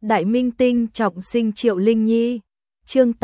Đại minh tinh trọng sinh Triệu Linh Nhi. Chương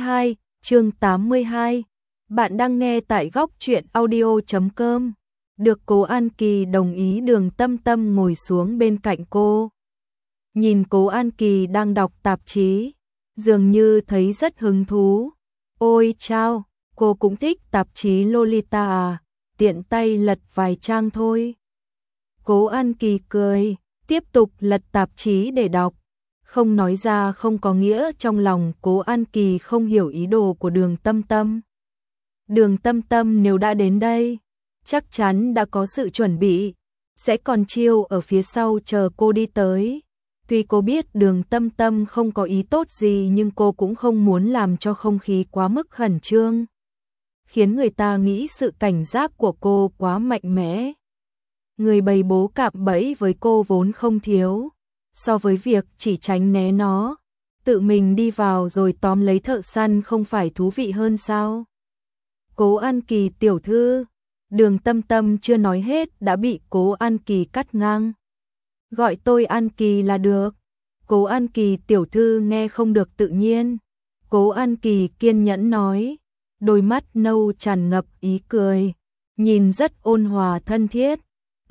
82. Bạn đang nghe tại góc truyện audio.com. Được Cố An Kỳ đồng ý, Đường Tâm Tâm ngồi xuống bên cạnh cô. Nhìn Cố An Kỳ đang đọc tạp chí, dường như thấy rất hứng thú. Ôi chao, cô cũng thích tạp chí Lolita à, tiện tay lật vài trang thôi. Cố An Kỳ cười, tiếp tục lật tạp chí để đọc. Không nói ra không có nghĩa trong lòng Cố An Kỳ không hiểu ý đồ của Đường Tâm Tâm. Đường Tâm Tâm nếu đã đến đây, chắc chắn đã có sự chuẩn bị, sẽ còn chiêu ở phía sau chờ cô đi tới. Tuy cô biết Đường Tâm Tâm không có ý tốt gì, nhưng cô cũng không muốn làm cho không khí quá mức khẩn trương, khiến người ta nghĩ sự cảnh giác của cô quá mạnh mẽ. Người bày bố cạm bẫy với cô vốn không thiếu, so với việc chỉ tránh né nó, tự mình đi vào rồi tóm lấy thợ săn không phải thú vị hơn sao? Cố An Kỳ tiểu thư. Đường Tâm Tâm chưa nói hết đã bị Cố An Kỳ cắt ngang. Gọi tôi An Kỳ là được. Cố An Kỳ tiểu thư nghe không được tự nhiên. Cố An Kỳ kiên nhẫn nói, đôi mắt nâu tràn ngập ý cười, nhìn rất ôn hòa thân thiết.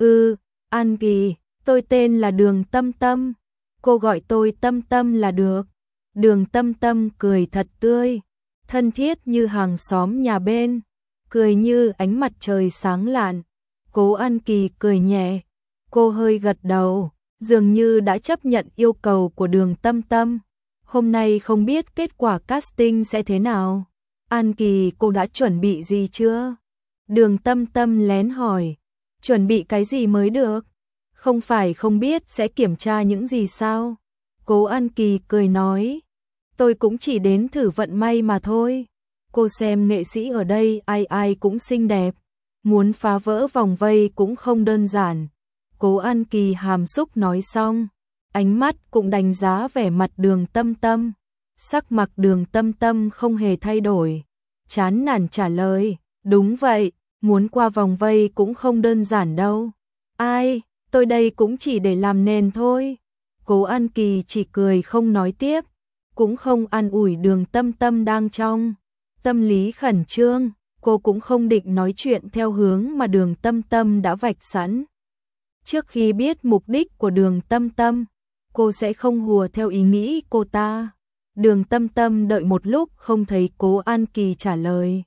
An Kỳ, tôi tên là Đường Tâm Tâm, cô gọi tôi Tâm Tâm là được. Đường Tâm Tâm cười thật tươi, thân thiết như hàng xóm nhà bên, cười như ánh mặt trời sáng lạn. Cố An Kỳ cười nhẹ, cô hơi gật đầu, dường như đã chấp nhận yêu cầu của Đường Tâm Tâm. Hôm nay không biết kết quả casting sẽ thế nào. An Kỳ, cô đã chuẩn bị gì chưa? Đường Tâm Tâm lén hỏi. Chuẩn bị cái gì mới được? Không phải không biết sẽ kiểm tra những gì sao? Cố An Kỳ cười nói, tôi cũng chỉ đến thử vận may mà thôi. Cô xem nghệ sĩ ở đây ai ai cũng xinh đẹp, muốn phá vỡ vòng vây cũng không đơn giản. Cố An Kỳ hàm xúc nói xong, ánh mắt cũng đánh giá vẻ mặt Đường Tâm Tâm. Sắc mặt Đường Tâm Tâm không hề thay đổi, chán nản trả lời, đúng vậy, muốn qua vòng vây cũng không đơn giản đâu. Ai, tôi đây cũng chỉ để làm nền thôi. Cố An Kỳ chỉ cười không nói tiếp, cũng không an ủi Đường Tâm Tâm đang trong tâm lý khẩn trương. Cô cũng không định nói chuyện theo hướng mà Đường Tâm Tâm đã vạch sẵn. Trước khi biết mục đích của Đường Tâm Tâm, cô sẽ không hùa theo ý nghĩ cô ta. Đường Tâm Tâm đợi một lúc không thấy Cố An Kỳ trả lời,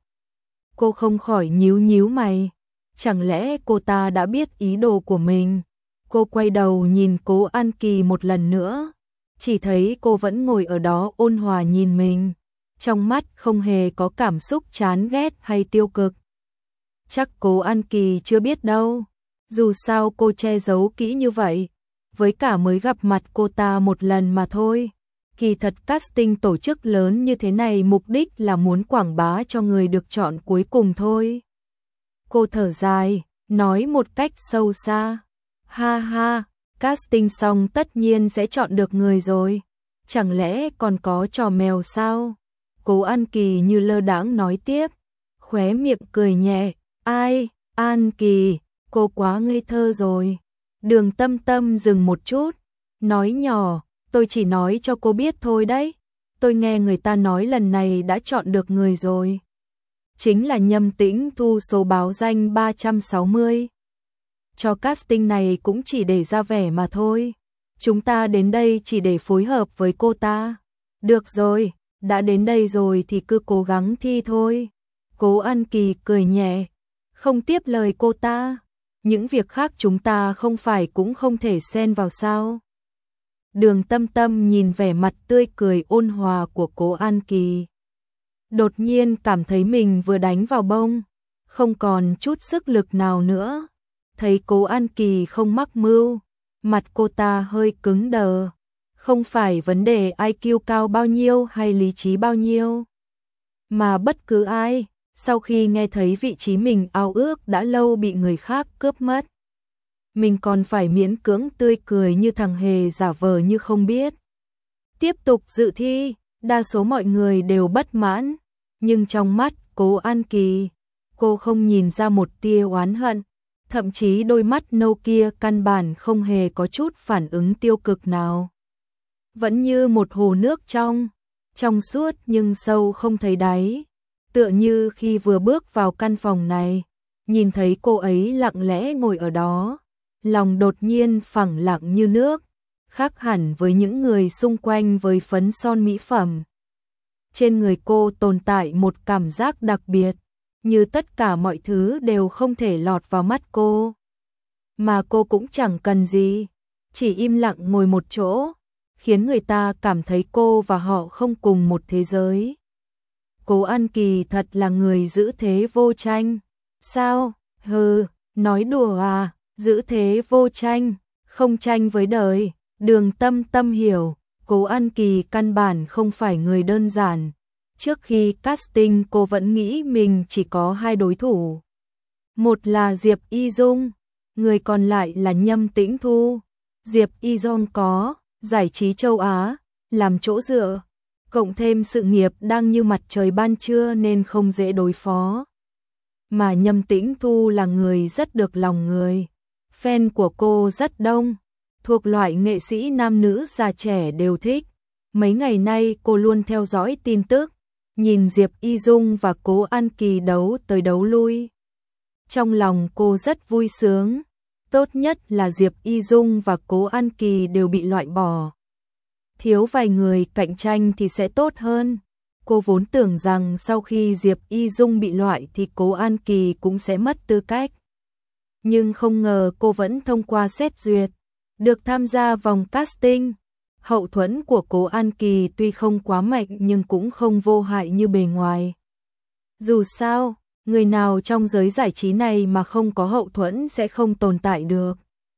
cô không khỏi nhíu nhíu mày. Chẳng lẽ cô ta đã biết ý đồ của mình? Cô quay đầu nhìn Cố An Kỳ một lần nữa, chỉ thấy cô vẫn ngồi ở đó ôn hòa nhìn mình, trong mắt không hề có cảm xúc chán ghét hay tiêu cực. Chắc Cố An Kỳ chưa biết đâu, dù sao cô che giấu kỹ như vậy, với cả mới gặp mặt cô ta một lần mà thôi. Kỳ thật casting tổ chức lớn như thế này mục đích là muốn quảng bá cho người được chọn cuối cùng thôi. Cô thở dài, nói một cách sâu xa, ha ha, casting xong tất nhiên sẽ chọn được người rồi, chẳng lẽ còn có trò mèo sao? Cố An Kỳ như lơ đãng nói tiếp, khóe miệng cười nhẹ, ai, An Kỳ, cô quá ngây thơ rồi. Đường Tâm Tâm dừng một chút, nói nhỏ, tôi chỉ nói cho cô biết thôi đấy, tôi nghe người ta nói lần này đã chọn được người rồi. Chính là Nhâm Tĩnh Thu, số báo danh 360. Cho casting này cũng chỉ để ra vẻ mà thôi. Chúng ta đến đây chỉ để phối hợp với cô ta. Được rồi, đã đến đây rồi thì cứ cố gắng thi thôi. Cố An Kỳ cười nhẹ, không tiếp lời cô ta. Những việc khác chúng ta không phải cũng không thể xen vào sao? Đường Tâm Tâm nhìn vẻ mặt tươi cười ôn hòa của Cố An Kỳ, đột nhiên cảm thấy mình vừa đánh vào bông, không còn chút sức lực nào nữa. Thấy Cố An Kỳ không mắc mưu, mặt cô ta hơi cứng đờ. Không phải vấn đề IQ cao bao nhiêu hay lý trí bao nhiêu, mà bất cứ ai, sau khi nghe thấy vị trí mình ao ước đã lâu bị người khác cướp mất, mình còn phải miễn cưỡng tươi cười như thằng hề, giả vờ như không biết. Tiếp tục dự thi, đa số mọi người đều bất mãn, nhưng trong mắt Cố An Kỳ, cô không nhìn ra một tia oán hận, thậm chí đôi mắt nâu kia căn bản không hề có chút phản ứng tiêu cực nào. vẫn như một hồ nước trong suốt nhưng sâu không thấy đáy, tựa như khi vừa bước vào căn phòng này, nhìn thấy cô ấy lặng lẽ ngồi ở đó, lòng đột nhiên phẳng lặng như nước, khác hẳn với những người xung quanh với phấn son mỹ phẩm. Trên người cô tồn tại một cảm giác đặc biệt, như tất cả mọi thứ đều không thể lọt vào mắt cô. Mà cô cũng chẳng cần gì, chỉ im lặng ngồi một chỗ, khiến người ta cảm thấy cô và họ không cùng một thế giới. Cố An Kỳ thật là người giữ thế vô tranh. Sao? Hừ, nói đùa à, giữ thế vô tranh, không tranh với đời. Đường Tâm Tâm hiểu, Cố An Kỳ căn bản không phải người đơn giản. Trước khi casting cô vẫn nghĩ mình chỉ có 2 đối thủ. Một là Diệp Y Dung, người còn lại là Nhâm Tĩnh Thu. Diệp Y Dung có giải trí châu Á làm chỗ dựa, cộng thêm sự nghiệp đang như mặt trời ban trưa nên không dễ đối phó. Mà Nhâm Tĩnh Thu là người rất được lòng người, fan của cô rất đông, thuộc loại nghệ sĩ nam nữ già trẻ đều thích. Mấy ngày nay cô luôn theo dõi tin tức, nhìn Diệp Y Dung và Cố An Kỳ đấu tới đấu lui. Trong lòng cô rất vui sướng, tốt nhất là Diệp Y Dung và Cố An Kỳ đều bị loại bỏ. Thiếu vài người cạnh tranh thì sẽ tốt hơn. Cô vốn tưởng rằng sau khi Diệp Y Dung bị loại thì Cố An Kỳ cũng sẽ mất tư cách. Nhưng không ngờ cô vẫn thông qua xét duyệt, được tham gia vòng casting. Hậu thuẫn của Cố An Kỳ tuy không quá mạnh nhưng cũng không vô hại như bề ngoài. Dù sao, người nào trong giới giải trí này mà không có hậu thuẫn sẽ không tồn tại được.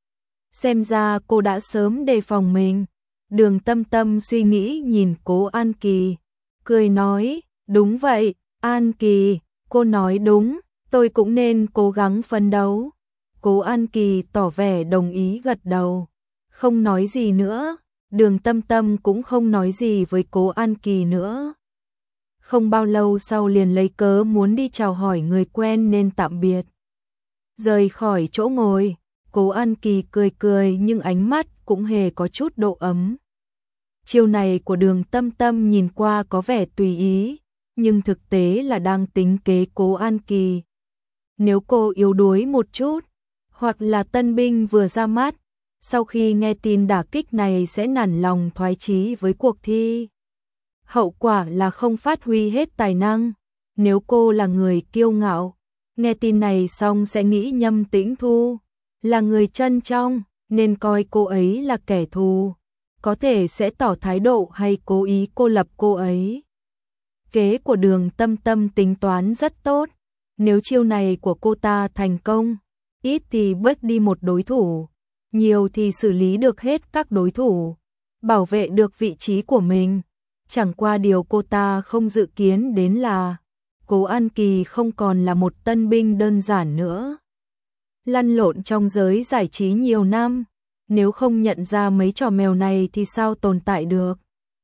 Xem ra cô đã sớm đề phòng mình. Đường Tâm Tâm suy nghĩ nhìn Cố An Kỳ, cười nói, đúng vậy, An Kỳ, cô nói đúng, tôi cũng nên cố gắng phấn đấu. Cố An Kỳ tỏ vẻ đồng ý gật đầu, không nói gì nữa. Đường Tâm Tâm cũng không nói gì với Cố An Kỳ nữa. Không bao lâu sau liền lấy cớ muốn đi chào hỏi người quen nên tạm biệt. Rời khỏi chỗ ngồi, Cố An Kỳ cười cười nhưng ánh mắt cũng hề có chút độ ấm. Chiêu này của Đường Tâm Tâm nhìn qua có vẻ tùy ý, nhưng thực tế là đang tính kế Cố An Kỳ. Nếu cô yếu đuối một chút, hoặc là tân binh vừa ra mắt, sau khi nghe tin đả kích này sẽ nản lòng thoái chí với cuộc thi. Hậu quả là không phát huy hết tài năng. Nếu cô là người kiêu ngạo, nghe tin này xong sẽ nghĩ Nhâm Tĩnh Thu là người chân trong, nên coi cô ấy là kẻ thù, có thể sẽ tỏ thái độ hay cố ý cô lập cô ấy. Kế của Đường Tâm Tâm tính toán rất tốt, nếu chiêu này của cô ta thành công, ít thì bớt đi một đối thủ, nhiều thì xử lý được hết các đối thủ, bảo vệ được vị trí của mình. Chẳng qua điều cô ta không dự kiến đến là Cố An Kỳ không còn là một tân binh đơn giản nữa. Lăn lộn trong giới giải trí nhiều năm, nếu không nhận ra mấy trò mèo này thì sao tồn tại được.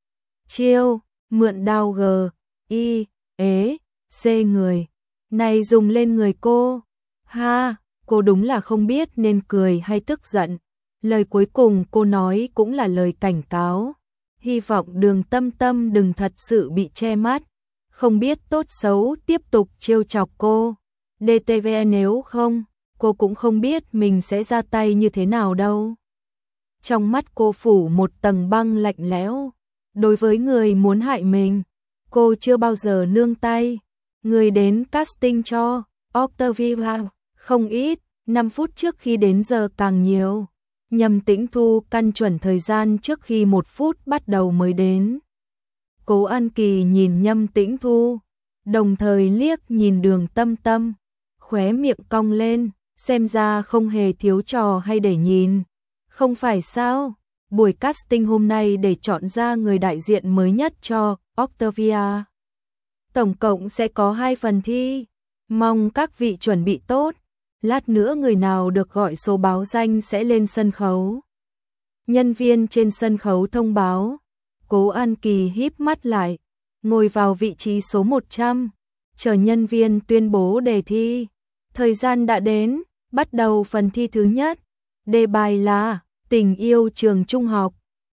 Chiêu, mượn đao G, I, ế, C người, này dùng lên người cô. Ha, cô đúng là không biết nên cười hay tức giận. Lời cuối cùng cô nói cũng là lời cảnh cáo. Hy vọng Đường Tâm Tâm đừng thật sự bị che mắt, không biết tốt xấu tiếp tục trêu chọc cô. DTV nếu không, cô cũng không biết mình sẽ ra tay như thế nào đâu. Trong mắt cô phủ một tầng băng lạnh lẽo. Đối với người muốn hại mình, cô chưa bao giờ nương tay. Người đến casting cho Octavia không ít, 5 phút trước khi đến giờ càng nhiều. Nhâm Tĩnh Thu căn chuẩn thời gian trước khi 1 phút bắt đầu mới đến. Cố An Kỳ nhìn Nhâm Tĩnh Thu, đồng thời liếc nhìn Đường Tâm Tâm, khóe miệng cong lên, xem ra không hề thiếu trò hay để nhìn. Không phải sao, buổi casting hôm nay để chọn ra người đại diện mới nhất cho Octavia. Tổng cộng sẽ có 2 phần thi, mong các vị chuẩn bị tốt. Lát nữa người nào được gọi số báo danh sẽ lên sân khấu. Nhân viên trên sân khấu thông báo. Cố An Kỳ híp mắt lại, ngồi vào vị trí số 100, chờ nhân viên tuyên bố đề thi. Thời gian đã đến, bắt đầu phần thi thứ nhất. Đề bài là Tình yêu trường trung học.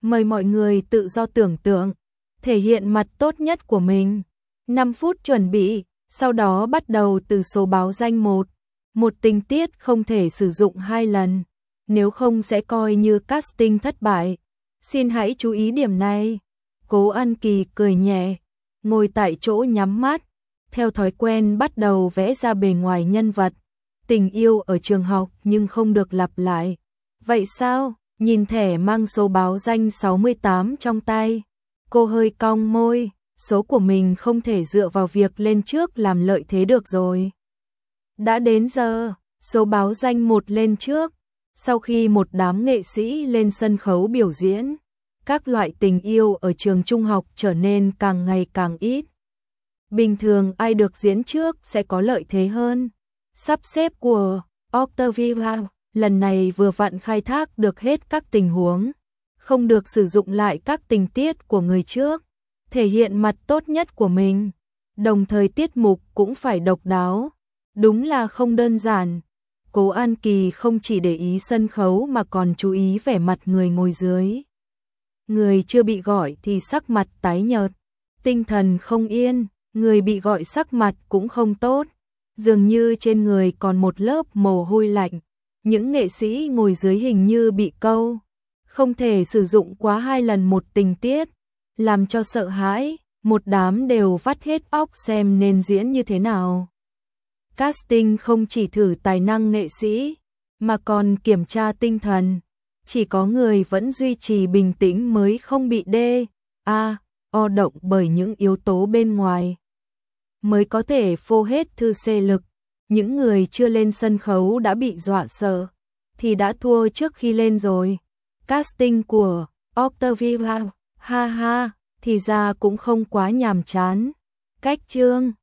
Mời mọi người tự do tưởng tượng, thể hiện mặt tốt nhất của mình. 5 phút chuẩn bị, sau đó bắt đầu từ số báo danh 1. Một tình tiết không thể sử dụng 2 lần, nếu không sẽ coi như casting thất bại. Xin hãy chú ý điểm này. Cố An Kỳ cười nhẹ, ngồi tại chỗ nhắm mắt, theo thói quen bắt đầu vẽ ra bề ngoài nhân vật. Tình yêu ở trường học nhưng không được lặp lại. Vậy sao? Nhìn thẻ mang số báo danh 68 trong tay, cô hơi cong môi, số của mình không thể dựa vào việc lên trước làm lợi thế được rồi. Đã đến giờ, số báo danh 1 lên trước. Sau khi một đám nghệ sĩ lên sân khấu biểu diễn, các loại tình yêu ở trường trung học trở nên càng ngày càng ít. Bình thường ai được diễn trước sẽ có lợi thế hơn. Sắp xếp của Octavia lần này vừa vặn khai thác được hết các tình huống, không được sử dụng lại các tình tiết của người trước, thể hiện mặt tốt nhất của mình, đồng thời tiết mục cũng phải độc đáo. Đúng là không đơn giản. Cố An Kỳ không chỉ để ý sân khấu mà còn chú ý vẻ mặt người ngồi dưới. Người chưa bị gọi thì sắc mặt tái nhợt, tinh thần không yên, người bị gọi sắc mặt cũng không tốt, dường như trên người còn một lớp mồ hôi lạnh. Những nghệ sĩ ngồi dưới hình như bị câu, không thể sử dụng quá 2 lần một tình tiết, làm cho sợ hãi, một đám đều vắt hết óc xem nên diễn như thế nào. Casting không chỉ thử tài năng nghệ sĩ, mà còn kiểm tra tinh thần. Chỉ có người vẫn duy trì bình tĩnh mới không bị o động bởi những yếu tố bên ngoài, mới có thể phô hết thư xê lực. Những người chưa lên sân khấu đã bị dọa sợ, thì đã thua trước khi lên rồi. Casting của Octavia, ha ha, thì ra cũng không quá nhàm chán. Cách chương